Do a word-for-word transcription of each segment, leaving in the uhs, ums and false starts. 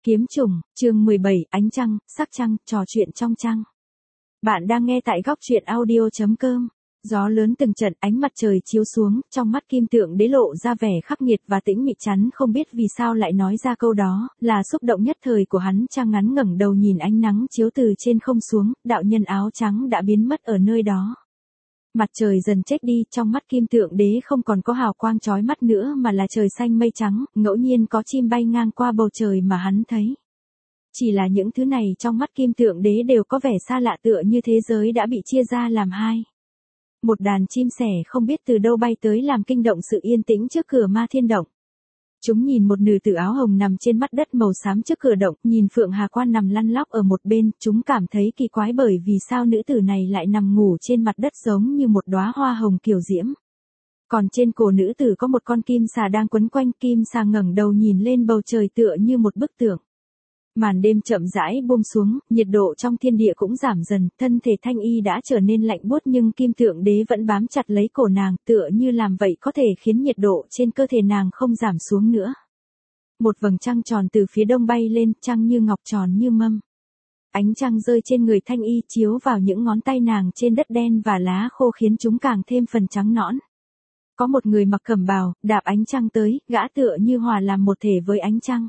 Kiếm trùng, chương mười bảy, ánh trăng, sắc trăng, trò chuyện trong trăng. Bạn đang nghe tại góc truyện audio chấm com. Gió lớn từng trận, ánh mặt trời chiếu xuống, trong mắt Kim Tượng Đế lộ ra vẻ khắc nghiệt và tĩnh mịch chắn không biết vì sao lại nói ra câu đó, là xúc động nhất thời của hắn. Trang ngắn ngẩng đầu nhìn ánh nắng chiếu từ trên không xuống, đạo nhân áo trắng đã biến mất ở nơi đó. Mặt trời dần chết đi, trong mắt Kim Tượng Đế không còn có hào quang chói mắt nữa mà là trời xanh mây trắng, ngẫu nhiên có chim bay ngang qua bầu trời mà hắn thấy. Chỉ là những thứ này trong mắt Kim Tượng Đế đều có vẻ xa lạ, tựa như thế giới đã bị chia ra làm hai. Một đàn chim sẻ không biết từ đâu bay tới làm kinh động sự yên tĩnh trước cửa Ma Thiên Động. Chúng nhìn một nữ tử áo hồng nằm trên mặt đất màu xám trước cửa động, nhìn Phượng Hà Quan nằm lăn lóc ở một bên, chúng cảm thấy kỳ quái bởi vì sao nữ tử này lại nằm ngủ trên mặt đất giống như một đóa hoa hồng kiều diễm. Còn trên cổ nữ tử có một con kim xà đang quấn quanh, kim xà ngẩng đầu nhìn lên bầu trời tựa như một bức tượng. Màn đêm chậm rãi buông xuống, nhiệt độ trong thiên địa cũng giảm dần, thân thể Thanh Y đã trở nên lạnh buốt nhưng Kim Tượng Đế vẫn bám chặt lấy cổ nàng, tựa như làm vậy có thể khiến nhiệt độ trên cơ thể nàng không giảm xuống nữa. Một vầng trăng tròn từ phía đông bay lên, trăng như ngọc tròn như mâm. Ánh trăng rơi trên người Thanh Y chiếu vào những ngón tay nàng trên đất đen và lá khô khiến chúng càng thêm phần trắng nõn. Có một người mặc cẩm bào, đạp ánh trăng tới, gã tựa như hòa làm một thể với ánh trăng.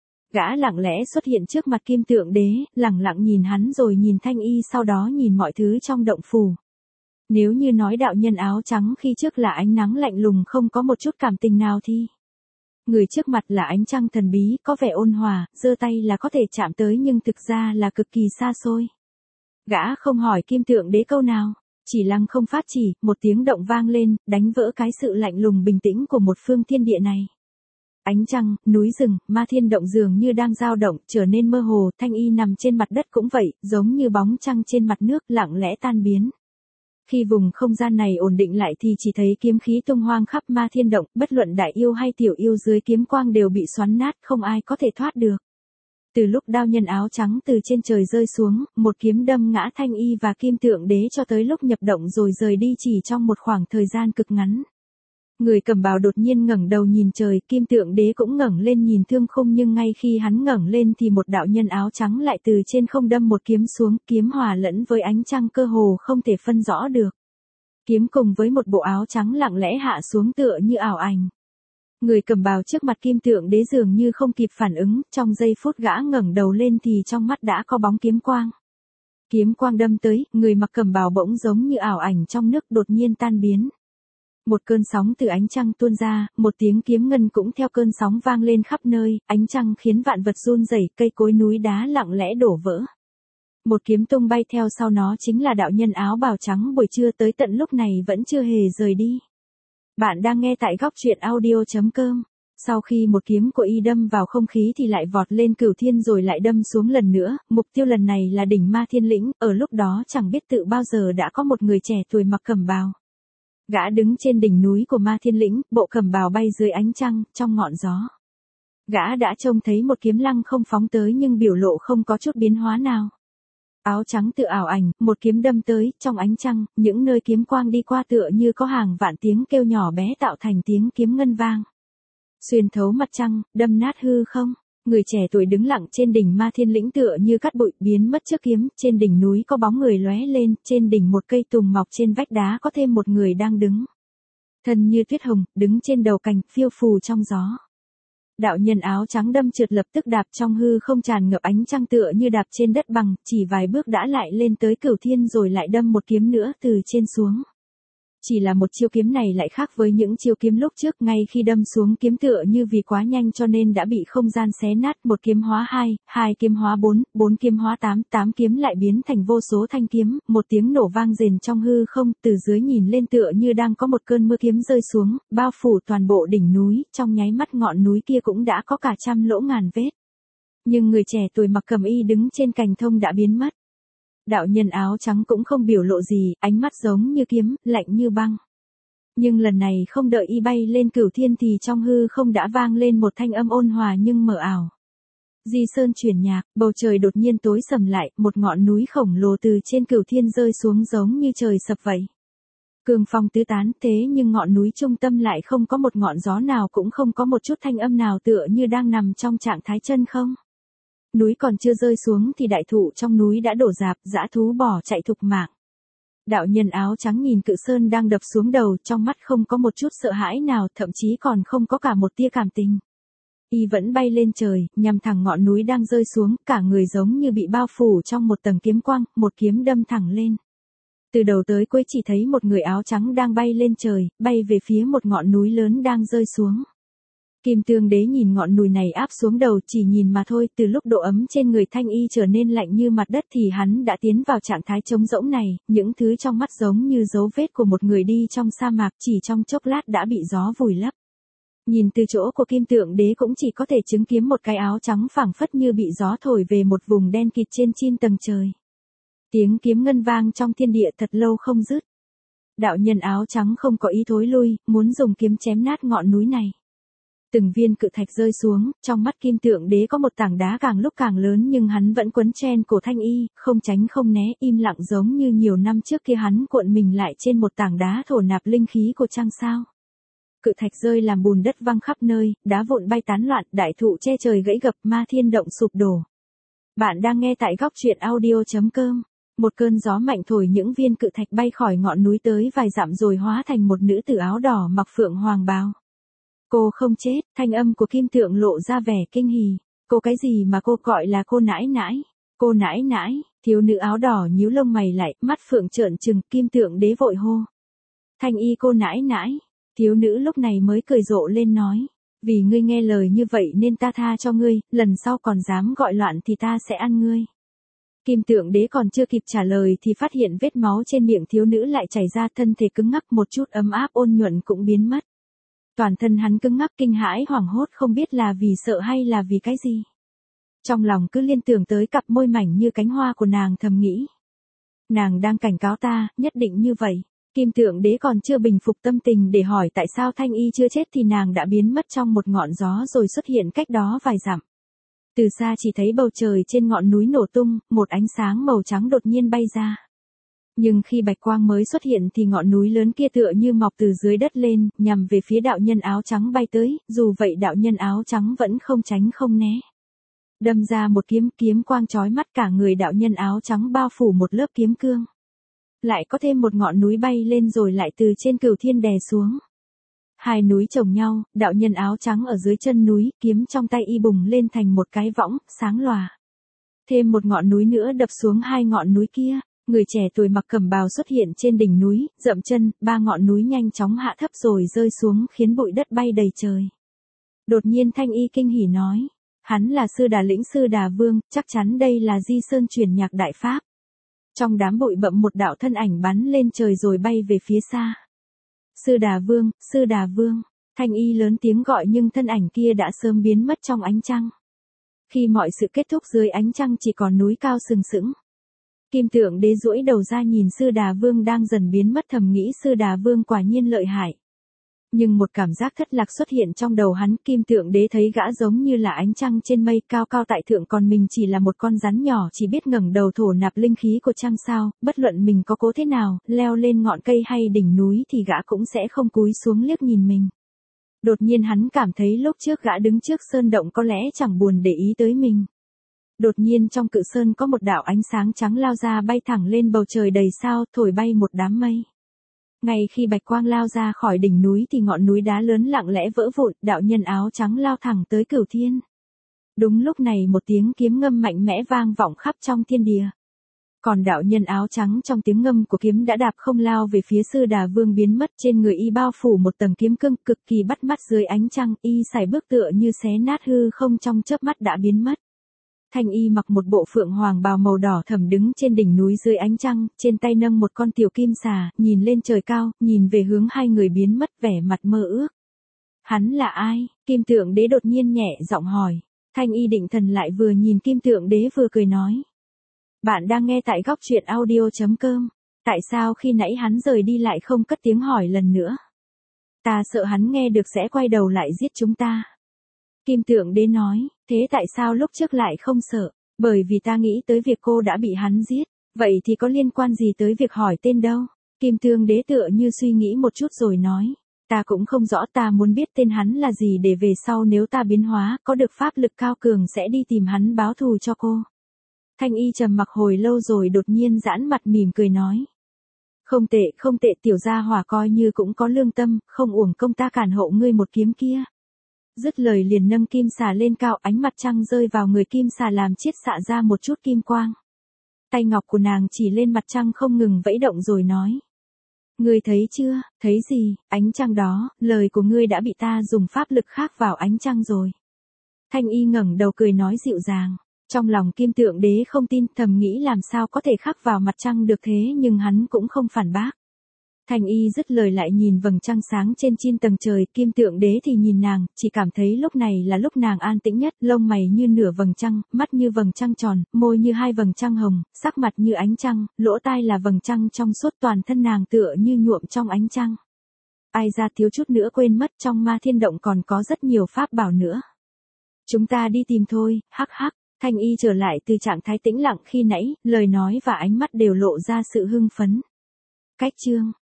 Gã lặng lẽ xuất hiện trước mặt Kim Tượng Đế, lặng lặng nhìn hắn rồi nhìn Thanh Y, sau đó nhìn mọi thứ trong động phủ. Nếu như nói đạo nhân áo trắng khi trước là ánh nắng lạnh lùng không có một chút cảm tình nào thì người trước mặt là ánh trăng thần bí, có vẻ ôn hòa, giơ tay là có thể chạm tới nhưng thực ra là cực kỳ xa xôi. Gã không hỏi Kim Tượng Đế câu nào, chỉ lăng không phát chỉ, một tiếng động vang lên, đánh vỡ cái sự lạnh lùng bình tĩnh của một phương thiên địa này. Ánh trăng, núi rừng, Ma Thiên Động dường như đang dao động, trở nên mơ hồ, Thanh Y nằm trên mặt đất cũng vậy, giống như bóng trăng trên mặt nước, lặng lẽ tan biến. Khi vùng không gian này ổn định lại thì chỉ thấy kiếm khí tung hoang khắp Ma Thiên Động, bất luận đại yêu hay tiểu yêu dưới kiếm quang đều bị xoắn nát, không ai có thể thoát được. Từ lúc đao nhân áo trắng từ trên trời rơi xuống, một kiếm đâm ngã Thanh Y và Kim Tượng Đế cho tới lúc nhập động rồi rời đi chỉ trong một khoảng thời gian cực ngắn. Người cầm bào đột nhiên ngẩng đầu nhìn trời, Kim Tượng Đế cũng ngẩng lên nhìn thương khung nhưng ngay khi hắn ngẩng lên thì một đạo nhân áo trắng lại từ trên không đâm một kiếm xuống, kiếm hòa lẫn với ánh trăng cơ hồ không thể phân rõ được. Kiếm cùng với một bộ áo trắng lặng lẽ hạ xuống tựa như ảo ảnh. Người cầm bào trước mặt Kim Tượng Đế dường như không kịp phản ứng, trong giây phút gã ngẩng đầu lên thì trong mắt đã có bóng kiếm quang. Kiếm quang đâm tới, người mặc cầm bào bỗng giống như ảo ảnh trong nước đột nhiên tan biến. Một cơn sóng từ ánh trăng tuôn ra, một tiếng kiếm ngân cũng theo cơn sóng vang lên khắp nơi, ánh trăng khiến vạn vật run rẩy, cây cối núi đá lặng lẽ đổ vỡ. Một kiếm tung bay theo sau nó chính là đạo nhân áo bào trắng buổi trưa tới tận lúc này vẫn chưa hề rời đi. Bạn đang nghe tại góc truyện audio chấm com. Sau khi một kiếm của y đâm vào không khí thì lại vọt lên cửu thiên rồi lại đâm xuống lần nữa, mục tiêu lần này là đỉnh Ma Thiên Lĩnh, ở lúc đó chẳng biết tự bao giờ đã có một người trẻ tuổi mặc cẩm bào. Gã đứng trên đỉnh núi của Ma Thiên Lĩnh, bộ cẩm bào bay dưới ánh trăng, trong ngọn gió. Gã đã trông thấy một kiếm lăng không phóng tới nhưng biểu lộ không có chút biến hóa nào. Áo trắng tự ảo ảnh, một kiếm đâm tới, trong ánh trăng, những nơi kiếm quang đi qua tựa như có hàng vạn tiếng kêu nhỏ bé tạo thành tiếng kiếm ngân vang. Xuyên thấu mặt trăng, đâm nát hư không. Người trẻ tuổi đứng lặng trên đỉnh Ma Thiên Lĩnh tựa như cát bụi biến mất trước kiếm, trên đỉnh núi có bóng người lóe lên, trên đỉnh một cây tùng mọc trên vách đá có thêm một người đang đứng. Thân như tuyết hồng, đứng trên đầu cành, phiêu phù trong gió. Đạo nhân áo trắng đâm trượt lập tức đạp trong hư không tràn ngập ánh trăng tựa như đạp trên đất bằng, chỉ vài bước đã lại lên tới cửu thiên rồi lại đâm một kiếm nữa từ trên xuống. Chỉ là một chiêu kiếm này lại khác với những chiêu kiếm lúc trước, ngay khi đâm xuống kiếm tựa như vì quá nhanh cho nên đã bị không gian xé nát, một kiếm hóa hai, hai kiếm hóa bốn, bốn kiếm hóa tám, tám kiếm lại biến thành vô số thanh kiếm, một tiếng nổ vang rền trong hư không, từ dưới nhìn lên tựa như đang có một cơn mưa kiếm rơi xuống, bao phủ toàn bộ đỉnh núi, trong nháy mắt ngọn núi kia cũng đã có cả trăm lỗ ngàn vết. Nhưng người trẻ tuổi mặc cẩm y đứng trên cành thông đã biến mất. Đạo nhân áo trắng cũng không biểu lộ gì, ánh mắt giống như kiếm, lạnh như băng. Nhưng lần này không đợi y bay lên cửu thiên thì trong hư không đã vang lên một thanh âm ôn hòa nhưng mờ ảo. Di sơn chuyển nhạc, bầu trời đột nhiên tối sầm lại, một ngọn núi khổng lồ từ trên cửu thiên rơi xuống giống như trời sập vậy. Cường phong tứ tán, thế nhưng ngọn núi trung tâm lại không có một ngọn gió nào, cũng không có một chút thanh âm nào, tựa như đang nằm trong trạng thái chân không. Núi còn chưa rơi xuống thì đại thụ trong núi đã đổ rạp, dã thú bỏ chạy thục mạng. Đạo nhân áo trắng nhìn cự sơn đang đập xuống đầu, trong mắt không có một chút sợ hãi nào, thậm chí còn không có cả một tia cảm tình. Y vẫn bay lên trời, nhằm thẳng ngọn núi đang rơi xuống, cả người giống như bị bao phủ trong một tầng kiếm quang, một kiếm đâm thẳng lên. Từ đầu tới cuối chỉ thấy một người áo trắng đang bay lên trời, bay về phía một ngọn núi lớn đang rơi xuống. Kim Tương Đế nhìn ngọn núi này áp xuống đầu, chỉ nhìn mà thôi, từ lúc độ ấm trên người Thanh Y trở nên lạnh như mặt đất thì hắn đã tiến vào trạng thái trống rỗng này, những thứ trong mắt giống như dấu vết của một người đi trong sa mạc, chỉ trong chốc lát đã bị gió vùi lấp. Nhìn từ chỗ của Kim Tượng Đế cũng chỉ có thể chứng kiến một cái áo trắng phảng phất như bị gió thổi về một vùng đen kịt trên chín tầng trời. Tiếng kiếm ngân vang trong thiên địa thật lâu không dứt. Đạo nhân áo trắng không có ý thối lui, muốn dùng kiếm chém nát ngọn núi này. Từng viên cự thạch rơi xuống, trong mắt Kim Tượng Đế có một tảng đá càng lúc càng lớn nhưng hắn vẫn quấn chen cổ Thanh Y, không tránh không né, im lặng giống như nhiều năm trước kia hắn cuộn mình lại trên một tảng đá thổ nạp linh khí của trăng sao. Cự thạch rơi làm bùn đất văng khắp nơi, đá vụn bay tán loạn, đại thụ che trời gãy gập, ma thiên động sụp đổ. Bạn đang nghe tại góc truyện audio chấm com. Một cơn gió mạnh thổi những viên cự thạch bay khỏi ngọn núi tới vài dặm rồi hóa thành một nữ tử áo đỏ mặc phượng hoàng bào. Cô không chết, thanh âm của Kim Tượng lộ ra vẻ kinh hỉ. Cô cái gì mà cô gọi là cô nãi nãi? Cô nãi nãi, thiếu nữ áo đỏ nhíu lông mày lại, mắt phượng trợn trừng, Kim Tượng Đế vội hô. Thanh Y cô nãi nãi. Thiếu nữ lúc này mới cười rộ lên nói. Vì ngươi nghe lời như vậy nên ta tha cho ngươi, lần sau còn dám gọi loạn thì ta sẽ ăn ngươi. Kim Tượng Đế còn chưa kịp trả lời thì phát hiện vết máu trên miệng thiếu nữ lại chảy ra, thân thể cứng ngắc, một chút ấm áp ôn nhuận cũng biến mất. Toàn thân hắn cứng ngắc kinh hãi hoảng hốt không biết là vì sợ hay là vì cái gì. Trong lòng cứ liên tưởng tới cặp môi mảnh như cánh hoa của nàng thầm nghĩ. Nàng đang cảnh cáo ta, nhất định như vậy. Kim Tượng Đế còn chưa bình phục tâm tình để hỏi tại sao Thanh Y chưa chết thì nàng đã biến mất trong một ngọn gió rồi xuất hiện cách đó vài dặm. Từ xa chỉ thấy bầu trời trên ngọn núi nổ tung, một ánh sáng màu trắng đột nhiên bay ra. Nhưng khi bạch quang mới xuất hiện thì ngọn núi lớn kia tựa như mọc từ dưới đất lên, nhằm về phía đạo nhân áo trắng bay tới, dù vậy đạo nhân áo trắng vẫn không tránh không né. Đâm ra một kiếm, kiếm quang chói mắt, cả người đạo nhân áo trắng bao phủ một lớp kiếm cương. Lại có thêm một ngọn núi bay lên rồi lại từ trên cửu thiên đè xuống. Hai núi chồng nhau, đạo nhân áo trắng ở dưới chân núi, kiếm trong tay y bùng lên thành một cái võng, sáng lòa. Thêm một ngọn núi nữa đập xuống hai ngọn núi kia, người trẻ tuổi mặc cẩm bào xuất hiện trên đỉnh núi, dậm chân, ba ngọn núi nhanh chóng hạ thấp rồi rơi xuống khiến bụi đất bay đầy trời. Đột nhiên Thanh Y kinh hỉ nói, hắn là Sư Đà Lĩnh Sư Đà Vương, chắc chắn đây là Di Sơn truyền nhạc đại pháp. Trong đám bụi bậm một đạo thân ảnh bắn lên trời rồi bay về phía xa. Sư Đà Vương, Sư Đà Vương, Thanh Y lớn tiếng gọi nhưng thân ảnh kia đã sớm biến mất trong ánh trăng. Khi mọi sự kết thúc dưới ánh trăng chỉ còn núi cao sừng sững. Kim Tượng Đế duỗi đầu ra nhìn Sư Đà Vương đang dần biến mất, thầm nghĩ Sư Đà Vương quả nhiên lợi hại. Nhưng một cảm giác thất lạc xuất hiện trong đầu hắn, Kim Tượng Đế thấy gã giống như là ánh trăng trên mây cao cao tại thượng, còn mình chỉ là một con rắn nhỏ chỉ biết ngẩng đầu thổ nạp linh khí của trăng sao, bất luận mình có cố thế nào, leo lên ngọn cây hay đỉnh núi thì gã cũng sẽ không cúi xuống liếc nhìn mình. Đột nhiên hắn cảm thấy lúc trước gã đứng trước sơn động có lẽ chẳng buồn để ý tới mình. Đột nhiên trong cự sơn có một đạo ánh sáng trắng lao ra, bay thẳng lên bầu trời đầy sao, thổi bay một đám mây. Ngay khi bạch quang lao ra khỏi đỉnh núi thì ngọn núi đá lớn lặng lẽ vỡ vụn, đạo nhân áo trắng lao thẳng tới cửu thiên. Đúng lúc này một tiếng kiếm ngâm mạnh mẽ vang vọng khắp trong thiên địa. Còn đạo nhân áo trắng trong tiếng ngâm của kiếm đã đạp không lao về phía Sư Đà Vương biến mất, trên người y bao phủ một tầng kiếm cương cực kỳ bắt mắt, dưới ánh trăng y sải bước tựa như xé nát hư không, trong chớp mắt đã biến mất. Thanh Y mặc một bộ phượng hoàng bào màu đỏ thẫm đứng trên đỉnh núi dưới ánh trăng, trên tay nâng một con tiểu kim xà, nhìn lên trời cao, nhìn về hướng hai người biến mất, vẻ mặt mơ ước. Hắn là ai? Kim Tượng Đế đột nhiên nhẹ giọng hỏi. Thanh Y định thần lại, vừa nhìn Kim Tượng Đế vừa cười nói. Bạn đang nghe tại góc truyện audio chấm com. Tại sao khi nãy hắn rời đi lại không cất tiếng hỏi lần nữa? Ta sợ hắn nghe được sẽ quay đầu lại giết chúng ta. Kim Tượng Đế nói, thế tại sao lúc trước lại không sợ? Bởi vì ta nghĩ tới việc cô đã bị hắn giết, vậy thì có liên quan gì tới việc hỏi tên đâu? Kim Tượng Đế tựa như suy nghĩ một chút rồi nói, Ta cũng không rõ, ta muốn biết tên hắn là gì để về sau nếu ta biến hóa, có được pháp lực cao cường sẽ đi tìm hắn báo thù cho cô. Thanh Y trầm mặc hồi lâu rồi đột nhiên giãn mặt mỉm cười nói. Không tệ, không tệ, tiểu gia hỏa coi như cũng có lương tâm, không uổng công ta cản hộ ngươi một kiếm kia. Dứt lời liền nâng kim xà lên cao, ánh mặt trăng rơi vào người kim xà làm chiết xạ ra một chút kim quang. Tay ngọc của nàng chỉ lên mặt trăng không ngừng vẫy động rồi nói. Ngươi thấy chưa, thấy gì, ánh trăng đó, lời của ngươi đã bị ta dùng pháp lực khác vào ánh trăng rồi. Thanh Y ngẩng đầu cười nói dịu dàng. Trong lòng Kim Tượng Đế không tin, thầm nghĩ làm sao có thể khắc vào mặt trăng được thế, nhưng hắn cũng không phản bác. Thanh Y dứt lời lại nhìn vầng trăng sáng trên chín tầng trời, Kim Tượng Đế thì nhìn nàng, chỉ cảm thấy lúc này là lúc nàng an tĩnh nhất, lông mày như nửa vầng trăng, mắt như vầng trăng tròn, môi như hai vầng trăng hồng, sắc mặt như ánh trăng, lỗ tai là vầng trăng trong suốt, toàn thân nàng tựa như nhuộm trong ánh trăng. Ai ra thiếu chút nữa quên mất, trong Ma Thiên Động còn có rất nhiều pháp bảo nữa. Chúng ta đi tìm thôi, hắc hắc. Thanh Y trở lại từ trạng thái tĩnh lặng khi nãy, lời nói và ánh mắt đều lộ ra sự hưng phấn. Cách chương